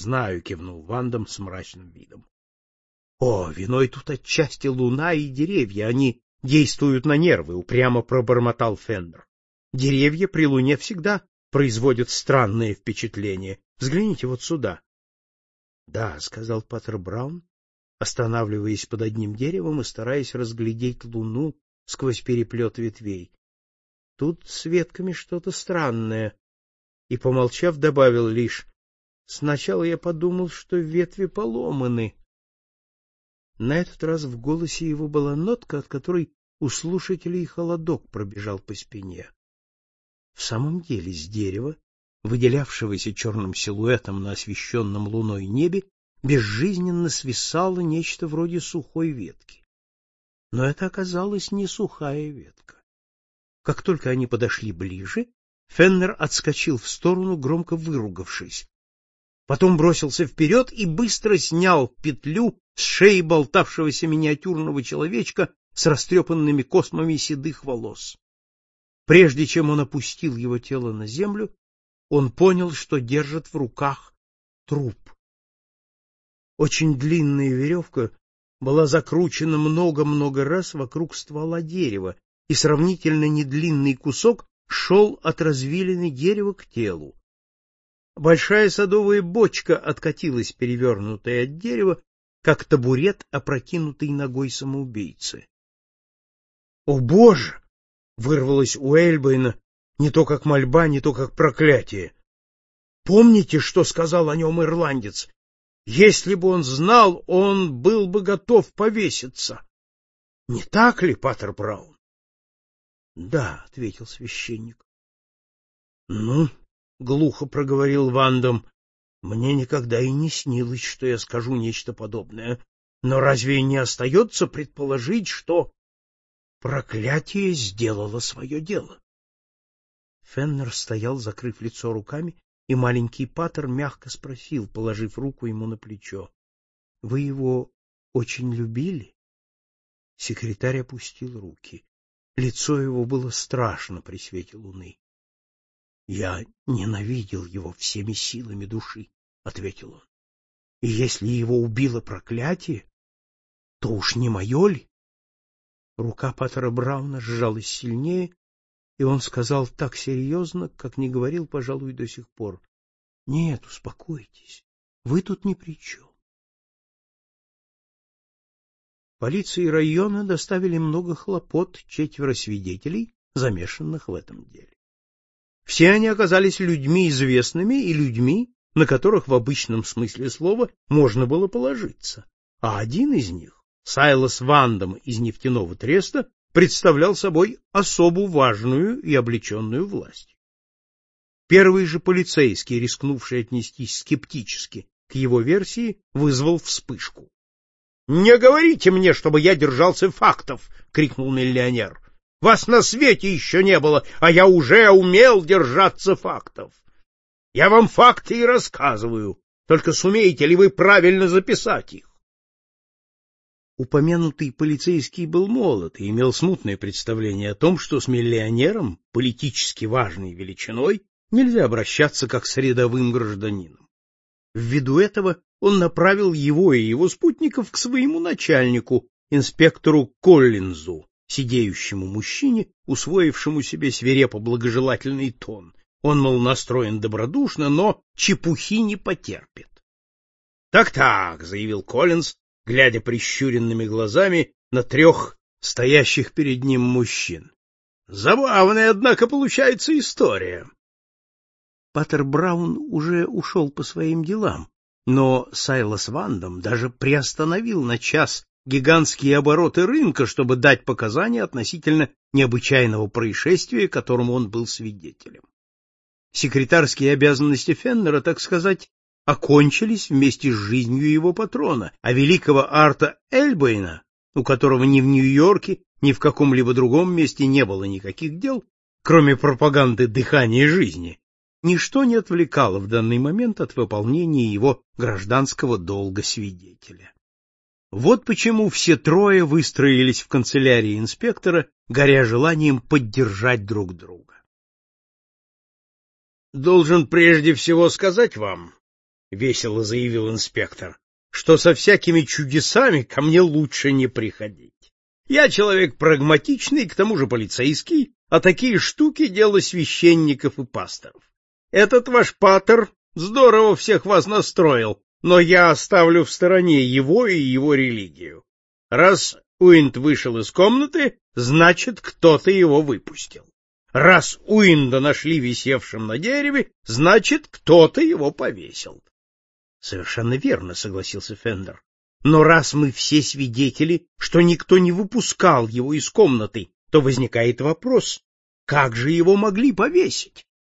знаю, — кивнул Вандом с мрачным видом. — О, виной тут отчасти луна и деревья, они действуют на нервы, — упрямо пробормотал Феннер. — Деревья при луне всегда производят странное впечатление. Взгляните вот сюда. — Да, — сказал Паттер Браун, останавливаясь под одним деревом и стараясь разглядеть луну сквозь переплет ветвей. — Тут с ветками что-то странное. И, помолчав, добавил лишь: — Сначала я подумал, что ветви поломаны. На этот раз в голосе его была нотка, от которой у слушателей холодок пробежал по спине. В самом деле с дерева, выделявшегося черным силуэтом на освещенном луной небе, безжизненно свисало нечто вроде сухой ветки. Но это оказалась не сухая ветка. Как только они подошли ближе, Феннер отскочил в сторону, громко выругавшись. Потом бросился вперед и быстро снял петлю с шеи болтавшегося миниатюрного человечка с растрепанными космами седых волос. Прежде чем он опустил его тело на землю, он понял, что держит в руках труп. Очень длинная веревка была закручена много-много раз вокруг ствола дерева, и сравнительно недлинный кусок шел от развилины дерева к телу. Большая садовая бочка откатилась, перевернутая от дерева, как табурет, опрокинутый ногой самоубийцы. — О, Боже! — вырвалось у Эльбейна, не то как мольба, не то как проклятие. — Помните, что сказал о нем ирландец? Если бы он знал, он был бы готов повеситься. Не так ли, Паттер Браун? — Да, — ответил священник. — Ну, — глухо проговорил Вандом, — мне никогда и не снилось, что я скажу нечто подобное. Но разве не остается предположить, что проклятие сделало свое дело? Феннер стоял, закрыв лицо руками, и маленький Паттер мягко спросил, положив руку ему на плечо: — Вы его очень любили? Секретарь опустил руки. Лицо его было страшно при свете луны. — Я ненавидел его всеми силами души, — ответил он. — И если его убило проклятие, то уж не мое ли? Рука Паттера Брауна сжалась сильнее, и он сказал так серьезно, как не говорил, пожалуй, до сих пор: — Нет, успокойтесь, вы тут ни при чем. Полиции района доставили много хлопот 4 свидетелей, замешанных в этом деле. Все они оказались людьми известными и людьми, на которых в обычном смысле слова можно было положиться, а один из них, Сайлас Вандом из нефтяного треста, представлял собой особу важную и облеченную властью. Первый же полицейский, рискнувший отнестись скептически к его версии, вызвал вспышку. — Не говорите мне, чтобы я держался фактов! — крикнул миллионер. — Вас на свете еще не было, а я уже умел держаться фактов. Я вам факты и рассказываю, только сумеете ли вы правильно записать их? Упомянутый полицейский был молод и имел смутное представление о том, что с миллионером, политически важной величиной, нельзя обращаться как с рядовым гражданином. Ввиду этого он направил его и его спутников к своему начальнику, инспектору Коллинзу, сидеющему мужчине, усвоившему себе свирепо-благожелательный тон. Он, мол, настроен добродушно, но чепухи не потерпит. Так, — заявил Коллинз, глядя прищуренными глазами на 3 стоящих перед ним мужчин. — Забавная, однако, получается история. Паттер Браун уже ушел по своим делам, но Сайлас Вандом даже приостановил на час гигантские обороты рынка, чтобы дать показания относительно необычайного происшествия, которому он был свидетелем. Секретарские обязанности Феннера, так сказать, окончились вместе с жизнью его патрона, а великого Арта Эльбейна, у которого ни в Нью-Йорке, ни в каком-либо другом месте не было никаких дел, кроме пропаганды дыхания жизни, ничто не отвлекало в данный момент от выполнения его гражданского долга свидетеля. Вот почему все 3 выстроились в канцелярии инспектора, горя желанием поддержать друг друга. — Должен прежде всего сказать вам, весело заявил инспектор, что со всякими чудесами ко мне лучше не приходить. Я человек прагматичный, к тому же полицейский, а такие штуки — дело священников и пасторов. Этот ваш патер здорово всех вас настроил, но я оставлю в стороне его и его религию. Раз Уинд вышел из комнаты, значит, кто-то его выпустил. Раз Уинда нашли висевшим на дереве, значит, кто-то его повесил. — Совершенно верно, — согласился Фендер. — Но раз мы все свидетели, что никто не выпускал его из комнаты, то возникает вопрос, как же его могли повесить?